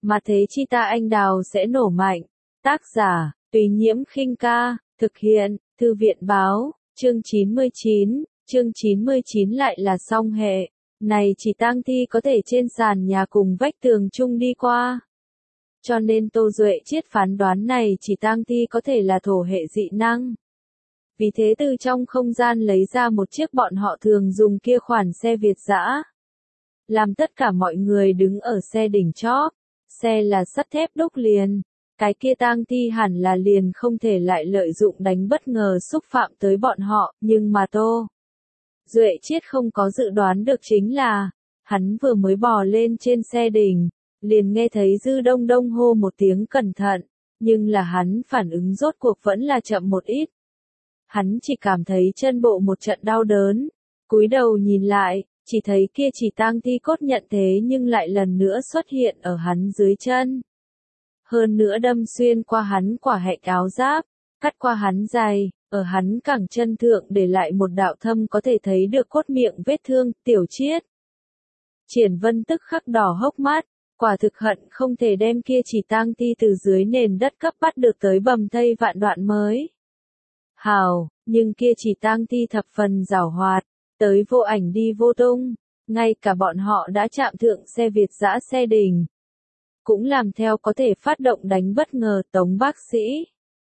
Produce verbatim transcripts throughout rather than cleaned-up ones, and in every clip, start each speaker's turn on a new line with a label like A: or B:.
A: mà thế chi ta anh đào sẽ nổ mạnh. Tác giả, Tùy Nhiễm Khinh Ca, thực hiện, Thư viện Báo, chương chín mươi chín, chương chín mươi chín lại là song hệ. Này chỉ tang thi có thể trên sàn nhà cùng vách tường chung đi qua. Cho nên Tô Duệ Chiết phán đoán này chỉ tang thi có thể là thổ hệ dị năng. Vì thế từ trong không gian lấy ra một chiếc bọn họ thường dùng kia khoản xe Việt dã. Làm tất cả mọi người đứng ở xe đỉnh chóp. Xe là sắt thép đúc liền. Cái kia tang thi hẳn là liền không thể lại lợi dụng đánh bất ngờ xúc phạm tới bọn họ, nhưng mà Tô Duệ Chiết không có dự đoán được chính là, hắn vừa mới bò lên trên xe đỉnh, liền nghe thấy Dư Đông Đông hô một tiếng cẩn thận, nhưng là hắn phản ứng rốt cuộc vẫn là chậm một ít. Hắn chỉ cảm thấy chân bộ một trận đau đớn, cúi đầu nhìn lại, chỉ thấy kia chỉ tang thi cốt nhận thế nhưng lại lần nữa xuất hiện ở hắn dưới chân. Hơn nữa đâm xuyên qua hắn quả hạnh áo giáp, cắt qua hắn giày, ở hắn cẳng chân thượng để lại một đạo thâm có thể thấy được cốt miệng vết thương, Tiểu Chiết. Triển Vân tức khắc đỏ hốc mắt, quả thực hận không thể đem kia chỉ tang thi từ dưới nền đất cấp bắt được tới bầm thây vạn đoạn mới. Hào, nhưng kia chỉ tang thi thập phần giảo hoạt, tới vô ảnh đi vô tung, ngay cả bọn họ đã chạm thượng xe Việt dã xe đỉnh. Cũng làm theo có thể phát động đánh bất ngờ Tống bác sĩ.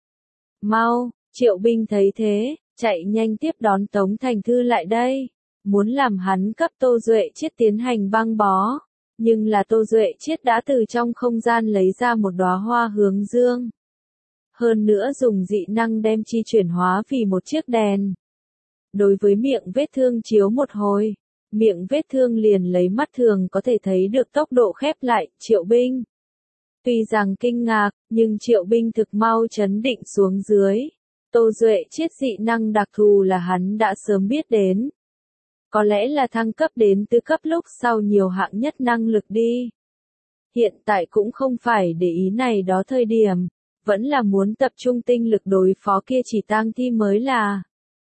A: Mau, Triệu Binh thấy thế, chạy nhanh tiếp đón Tống Thành Thư lại đây, muốn làm hắn cấp Tô Duệ Chiết tiến hành băng bó, nhưng là Tô Duệ Chiết đã từ trong không gian lấy ra một đóa hoa hướng dương. Hơn nữa dùng dị năng đem chi chuyển hóa vì một chiếc đèn. Đối với miệng vết thương chiếu một hồi, miệng vết thương liền lấy mắt thường có thể thấy được tốc độ khép lại, Triệu Binh. Tuy rằng kinh ngạc, nhưng Triệu Binh thực mau chấn định xuống dưới. Tô Duệ Chiết dị năng đặc thù là hắn đã sớm biết đến. Có lẽ là thăng cấp đến tứ cấp lúc sau nhiều hạng nhất năng lực đi. Hiện tại cũng không phải để ý này đó thời điểm, vẫn là muốn tập trung tinh lực đối phó kia chỉ tang thi mới là.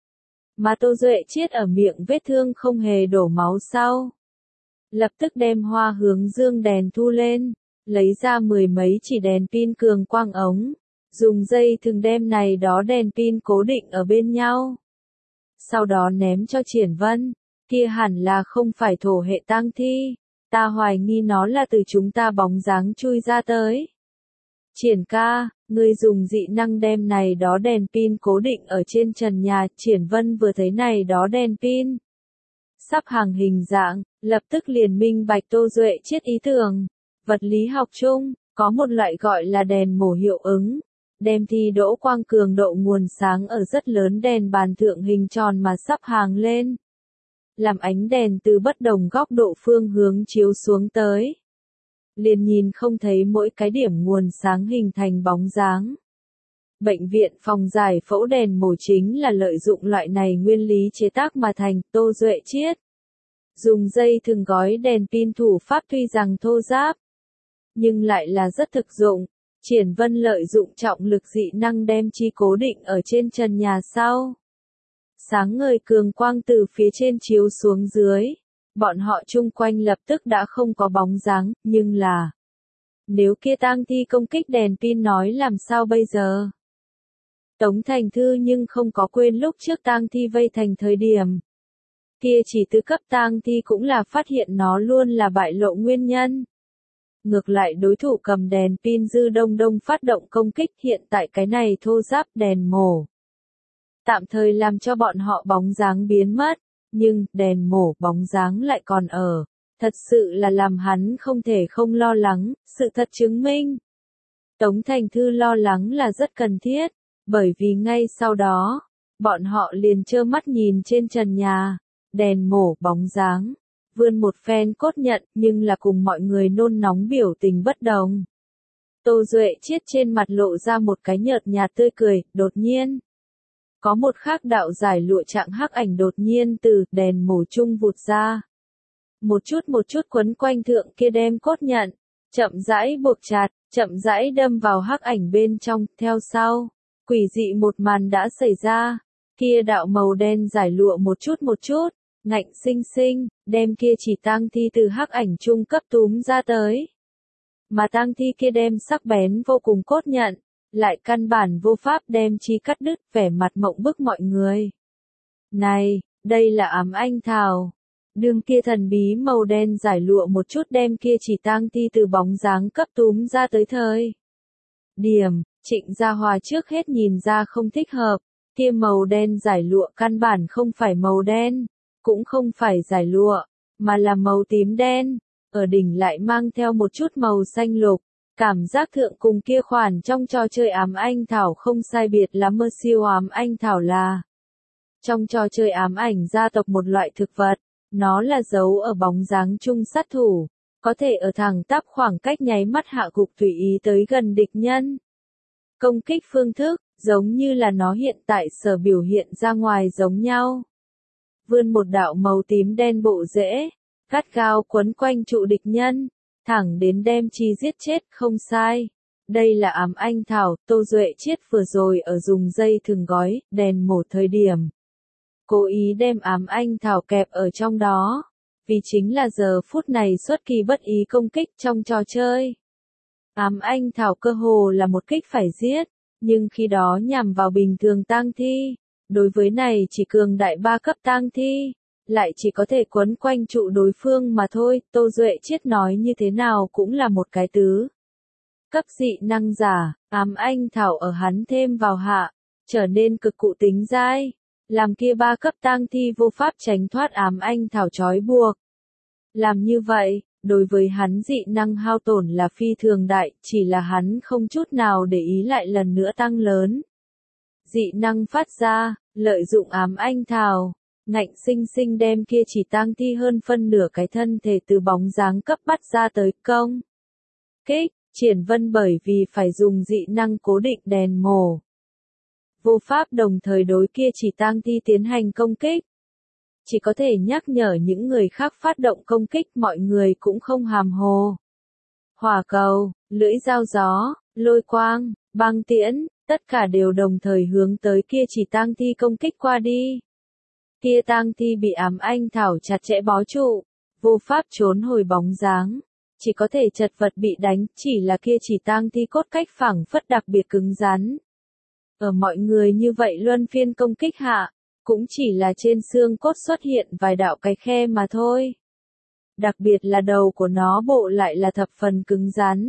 A: Mà Tô Duệ Chiết ở miệng vết thương không hề đổ máu sau. Lập tức đem hoa hướng dương đèn thu lên, lấy ra mười mấy chỉ đèn pin cường quang ống, dùng dây thừng đem này đó đèn pin cố định ở bên nhau. Sau đó ném cho Triển Vân, kia hẳn là không phải thổ hệ tang thi, ta hoài nghi nó là từ chúng ta bóng dáng chui ra tới. Triển ca, ngươi dùng dị năng đem này đó đèn pin cố định ở trên trần nhà, Triển Vân vừa thấy này đó đèn pin. Sắp hàng hình dạng, lập tức liền minh bạch Tô Duệ Chiết ý tưởng. Vật lý học chung, có một loại gọi là đèn mổ hiệu ứng, đem thi đỗ quang cường độ nguồn sáng ở rất lớn đèn bàn thượng hình tròn mà sắp hàng lên. Làm ánh đèn từ bất đồng góc độ phương hướng chiếu xuống tới. Liền nhìn không thấy mỗi cái điểm nguồn sáng hình thành bóng dáng. Bệnh viện phòng giải phẫu đèn mổ chính là lợi dụng loại này nguyên lý chế tác mà thành. Tô Duệ Chiết dùng dây thừng gói đèn pin thủ pháp tuy rằng thô ráp, nhưng lại là rất thực dụng. Triển Vân lợi dụng trọng lực dị năng đem chi cố định ở trên trần nhà sau. Sáng ngời cường quang từ phía trên chiếu xuống dưới. Bọn họ chung quanh lập tức đã không có bóng dáng, nhưng là nếu kia tang thi công kích đèn pin nói làm sao bây giờ? Tống Thành Thư nhưng không có quên lúc trước tang thi vây thành thời điểm. Kia chỉ tứ cấp tang thi cũng là phát hiện nó luôn là bại lộ nguyên nhân. Ngược lại đối thủ cầm đèn pin Dư Đông Đông phát động công kích, hiện tại cái này thô ráp đèn mổ. Tạm thời làm cho bọn họ bóng dáng biến mất, nhưng đèn mổ bóng dáng lại còn ở. Thật sự là làm hắn không thể không lo lắng, sự thật chứng minh. Tống Thành Thư lo lắng là rất cần thiết, bởi vì ngay sau đó, bọn họ liền trơ mắt nhìn trên trần nhà, đèn mổ bóng dáng. Vươn một phen cốt nhận, nhưng là cùng mọi người nôn nóng biểu tình bất đồng. Tô Duệ Chiết trên mặt lộ ra một cái nhợt nhạt tươi cười, đột nhiên. Có một khác đạo giải lụa trạng hắc ảnh đột nhiên từ đèn mổ chung vụt ra. Một chút một chút quấn quanh thượng kia đem cốt nhận, chậm rãi buộc chặt, chậm rãi đâm vào hắc ảnh bên trong, theo sau. Quỷ dị một màn đã xảy ra, kia đạo màu đen giải lụa một chút một chút. Ngạnh sinh sinh, đem kia chỉ tang thi từ hắc ảnh trung cấp túm ra tới. mà tang thi kia đem sắc bén vô cùng cốt nhận, lại căn bản vô pháp đem chi cắt đứt, vẻ mặt mộng bức mọi người. Này, đây là ám anh thảo. Đường kia thần bí màu đen giải lụa một chút đem kia chỉ tang thi từ bóng dáng cấp túm ra tới thời. Điểm, Trịnh Gia Hòa trước hết nhìn ra không thích hợp, kia màu đen giải lụa căn bản không phải màu đen, cũng không phải giải lụa, mà là màu tím đen, ở đỉnh lại mang theo một chút màu xanh lục, cảm giác thượng cùng kia khoản trong trò chơi ám anh thảo không sai biệt lắm. Mơ siêu ám anh thảo là trong trò chơi ám ảnh gia tộc một loại thực vật, nó là dấu ở bóng dáng chung sát thủ, có thể ở thẳng tắp khoảng cách nháy mắt hạ gục tùy ý tới gần địch nhân. Công kích phương thức, giống như là nó hiện tại sở biểu hiện ra ngoài giống nhau. Vươn một đạo màu tím đen bộ rễ, gắt gao quấn quanh trụ địch nhân, thẳng đến đem chi giết chết, không sai. Đây là ám anh thảo, Tô Duệ Chiết vừa rồi ở dùng dây thừng gói, đèn mổ thời điểm. Cố ý đem ám anh thảo kẹp ở trong đó, vì chính là giờ phút này xuất kỳ bất ý công kích trong trò chơi. Ám anh thảo cơ hồ là một kích phải giết, nhưng khi đó nhằm vào bình thường tang thi, đối với này chỉ cường đại ba cấp tang thi, lại chỉ có thể quấn quanh trụ đối phương mà thôi. Tô Duệ Chiết nói như thế nào cũng là một cái tứ cấp dị năng giả, ám anh thảo ở hắn thêm vào hạ, trở nên cực cụ tính dai, làm kia ba cấp tang thi vô pháp tránh thoát ám anh thảo trói buộc. Làm như vậy, đối với hắn dị năng hao tổn là phi thường đại, chỉ là hắn không chút nào để ý lại lần nữa tăng lớn. Dị năng phát ra, lợi dụng ám anh thảo, ngạnh sinh sinh đem kia chỉ tang thi hơn phân nửa cái thân thể từ bóng dáng cấp bắt ra tới công. Kích, Triển Vân bởi vì phải dùng dị năng cố định đèn mổ, vô pháp đồng thời đối kia chỉ tang thi tiến hành công kích. Chỉ có thể nhắc nhở những người khác phát động công kích, mọi người cũng không hàm hồ. Hỏa cầu, lưỡi dao gió, lôi quang, băng tiễn, tất cả đều đồng thời hướng tới kia chỉ tang thi công kích qua đi. Kia tang thi bị ám anh thảo chặt chẽ bó trụ, vô pháp trốn hồi bóng dáng, chỉ có thể chật vật bị đánh, chỉ là kia chỉ tang thi cốt cách phẳng phất đặc biệt cứng rắn. Ở mọi người như vậy luân phiên công kích hạ, cũng chỉ là trên xương cốt xuất hiện vài đạo cái khe mà thôi. Đặc biệt là đầu của nó bộ lại là thập phần cứng rắn.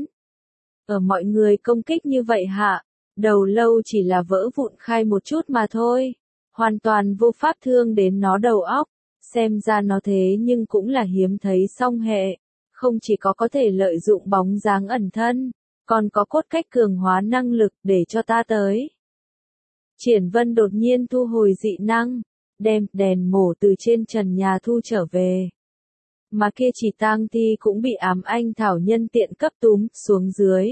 A: Ở mọi người công kích như vậy hạ, đầu lâu chỉ là vỡ vụn khai một chút mà thôi. Hoàn toàn vô pháp thương đến nó đầu óc, xem ra nó thế nhưng cũng là hiếm thấy song hệ. Không chỉ có có thể lợi dụng bóng dáng ẩn thân, còn có cốt cách cường hóa năng lực để cho ta tới. Triển Vân đột nhiên thu hồi dị năng, đem đèn mổ từ trên trần nhà thu trở về. Mà kia chỉ tang thi cũng bị ám anh thảo nhân tiện cấp túm xuống dưới.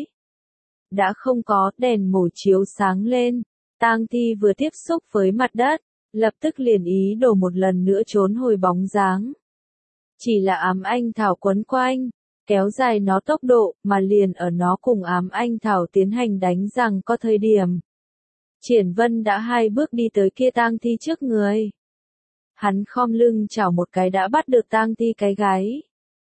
A: Đã không có đèn mổ chiếu sáng lên, tang thi vừa tiếp xúc với mặt đất, lập tức liền ý đồ một lần nữa trốn hồi bóng dáng. Chỉ là ám anh thảo quấn quanh, kéo dài nó tốc độ, mà liền ở nó cùng ám anh thảo tiến hành đánh rằng có thời điểm. Triển Vân đã hai bước đi tới kia tang thi trước người. Hắn khom lưng chảo một cái đã bắt được tang thi cái gáy.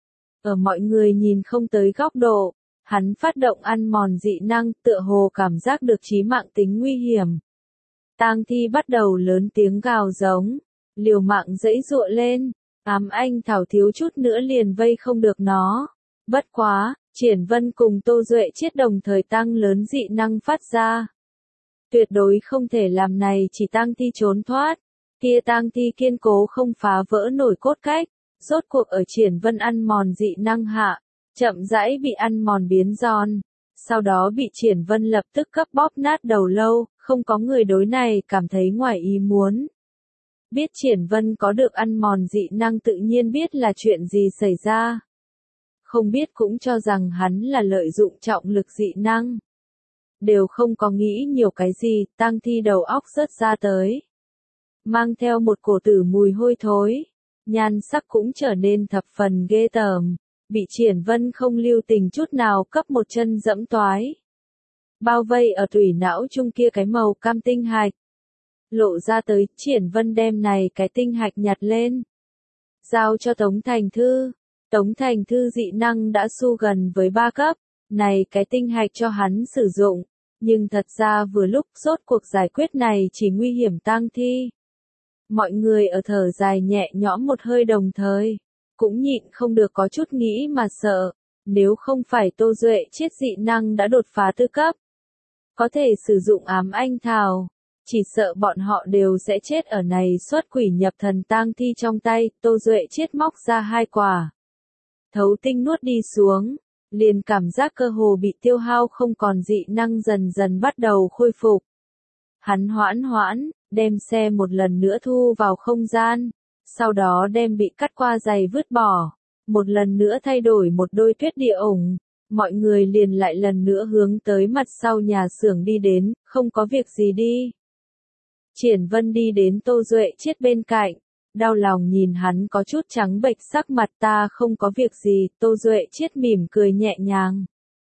A: Ở mọi người nhìn không tới góc độ, hắn phát động ăn mòn dị năng, tựa hồ cảm giác được chí mạng tính nguy hiểm. Tang thi bắt đầu lớn tiếng gào giống, liều mạng giãy giụa lên, ám anh thảo thiếu chút nữa liền vây không được nó. Bất quá, Triển Vân cùng Tô Duệ Chiết đồng thời tăng lớn dị năng phát ra. Tuyệt đối không thể làm này chỉ tang thi trốn thoát. Kia tang thi kiên cố không phá vỡ nổi cốt cách, rốt cuộc ở Triển Vân ăn mòn dị năng hạ, chậm rãi bị ăn mòn biến giòn, sau đó bị Triển Vân lập tức cấp bóp nát đầu lâu, không có người đối này cảm thấy ngoài ý muốn. Biết Triển Vân có được ăn mòn dị năng tự nhiên biết là chuyện gì xảy ra. Không biết cũng cho rằng hắn là lợi dụng trọng lực dị năng. Đều không có nghĩ nhiều cái gì, tang thi đầu óc rớt ra tới. Mang theo một cổ tử mùi hôi thối, nhan sắc cũng trở nên thập phần ghê tởm, bị Triển Vân không lưu tình chút nào cấp một chân dẫm toái. Bao vây ở tủy não chung kia cái màu cam tinh hạch. Lộ ra tới, Triển Vân đem này cái tinh hạch nhặt lên. Giao cho Tống Thành Thư. Tống Thành Thư dị năng đã su gần với ba cấp, này cái tinh hạch cho hắn sử dụng, nhưng thật ra vừa lúc rốt cuộc giải quyết này chỉ nguy hiểm tang thi. Mọi người ở thở dài nhẹ nhõm một hơi đồng thời, cũng nhịn không được có chút nghĩ mà sợ, nếu không phải Tô Duệ chiết dị năng đã đột phá tư cấp, có thể sử dụng ám anh thảo, chỉ sợ bọn họ đều sẽ chết ở này xuất quỷ nhập thần tang thi trong tay. Tô Duệ chiết móc ra hai quả thấu tinh nuốt đi xuống, liền cảm giác cơ hồ bị tiêu hao không còn, dị năng dần dần bắt đầu khôi phục. Hắn hoãn hoãn, đem xe một lần nữa thu vào không gian, sau đó đem bị cắt qua giày vứt bỏ, một lần nữa thay đổi một đôi tuyết địa ủng, mọi người liền lại lần nữa hướng tới mặt sau nhà xưởng đi đến, không có việc gì đi. Triển Vân đi đến Tô Duệ chiết bên cạnh, đau lòng nhìn hắn có chút trắng bệch sắc mặt. Ta không có việc gì. Tô Duệ chiết mỉm cười nhẹ nhàng,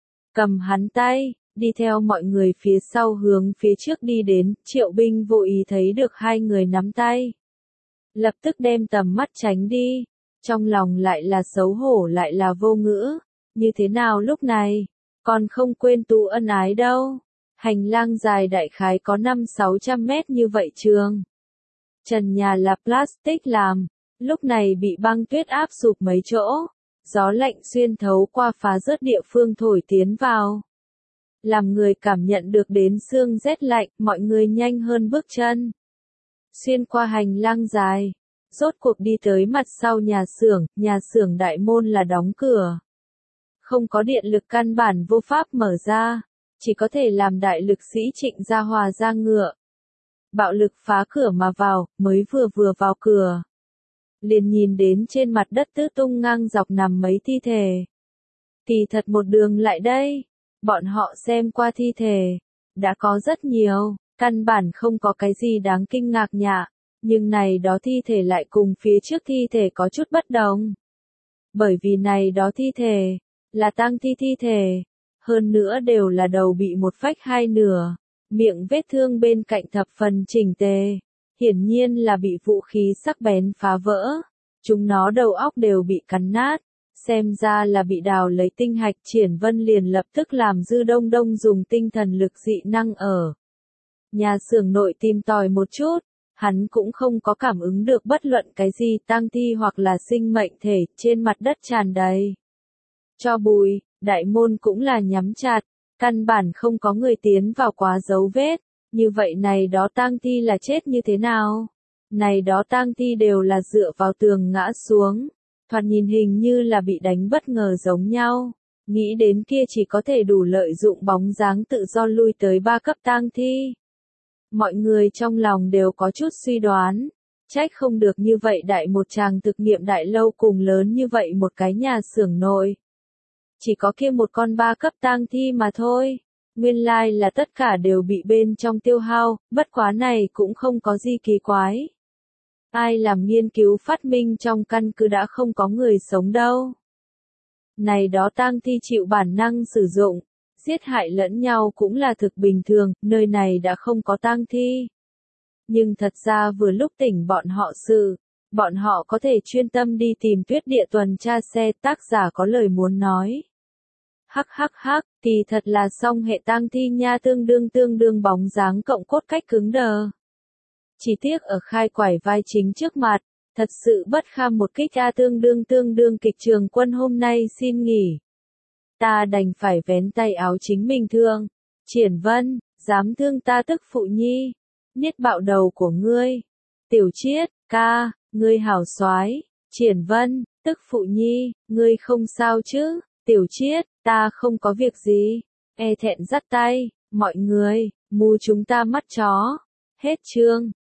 A: cầm hắn tay, đi theo mọi người phía sau hướng phía trước đi đến. Triệu Binh vô ý thấy được hai người nắm tay, lập tức đem tầm mắt tránh đi, trong lòng lại là xấu hổ lại là vô ngữ, như thế nào lúc này, còn không quên tụ ân ái đâu. Hành lang dài đại khái có năm sáu trăm mét như vậy trường. Trần nhà là plastic làm, lúc này bị băng tuyết áp sụp mấy chỗ, gió lạnh xuyên thấu qua phá rớt địa phương thổi tiến vào, làm người cảm nhận được đến xương rét lạnh. Mọi người nhanh hơn bước chân, xuyên qua hành lang dài, rốt cuộc đi tới mặt sau nhà xưởng. Nhà xưởng đại môn là đóng cửa, không có điện lực căn bản vô pháp mở ra, chỉ có thể làm đại lực sĩ Trịnh Gia Hòa ra ngựa, bạo lực phá cửa mà vào. Mới vừa vừa vào cửa, liền nhìn đến trên mặt đất tứ tung ngang dọc nằm mấy thi thể. Kỳ thật một đường lại đây, bọn họ xem qua thi thể, đã có rất nhiều, căn bản không có cái gì đáng kinh ngạc nhạ, nhưng này đó thi thể lại cùng phía trước thi thể có chút bất đồng. Bởi vì này đó thi thể, là tang thi thi thể, hơn nữa đều là đầu bị một phách hai nửa, miệng vết thương bên cạnh thập phần chỉnh tề, hiển nhiên là bị vũ khí sắc bén phá vỡ, chúng nó đầu óc đều bị cắn nát, xem ra là bị đào lấy tinh hạch. Triển Vân liền lập tức làm Dư Đông Đông dùng tinh thần lực dị năng ở nhà xưởng nội tìm tòi một chút, hắn cũng không có cảm ứng được bất luận cái gì tang thi hoặc là sinh mệnh thể. Trên mặt đất tràn đầy cho bụi, đại môn cũng là nhắm chặt, căn bản không có người tiến vào quá dấu vết. Như vậy này đó tang thi là chết như thế nào? Này đó tang thi đều là dựa vào tường ngã xuống, thoạt nhìn hình như là bị đánh bất ngờ giống nhau. Nghĩ đến kia chỉ có thể đủ lợi dụng bóng dáng tự do lui tới ba cấp tang thi, mọi người trong lòng đều có chút suy đoán, trách không được như vậy đại một tràng thực nghiệm đại lâu cùng lớn như vậy một cái nhà xưởng nội, chỉ có kia một con ba cấp tang thi mà thôi. Nguyên lai là tất cả đều bị bên trong tiêu hao, bất quá này cũng không có gì kỳ quái. Ai làm nghiên cứu phát minh trong căn cứ đã không có người sống đâu. Này đó tang thi chịu bản năng sử dụng, giết hại lẫn nhau cũng là thực bình thường, nơi này đã không có tang thi. Nhưng thật ra vừa lúc tỉnh bọn họ sự, bọn họ có thể chuyên tâm đi tìm tuyết địa tuần tra xe. Tác giả có lời muốn nói. Hắc hắc hắc, thì thật là song hệ tang thi nha, tương đương tương đương bóng dáng cộng cốt cách cứng đờ. Chỉ tiếc ở khai quải vai chính trước mặt, thật sự bất kham một kích a, tương đương tương đương kịch trường quân hôm nay xin nghỉ. Ta đành phải vén tay áo chính mình thương. Triển Vân, dám thương ta tức phụ nhi, niết bạo đầu của ngươi. Tiểu Chiết, ca, ngươi hảo soái. Triển Vân, tức phụ nhi, ngươi không sao chứ? Tiểu Chiết, ta không có việc gì. E thẹn dắt tay, mọi người, mù chúng ta mắt chó. Hết chương.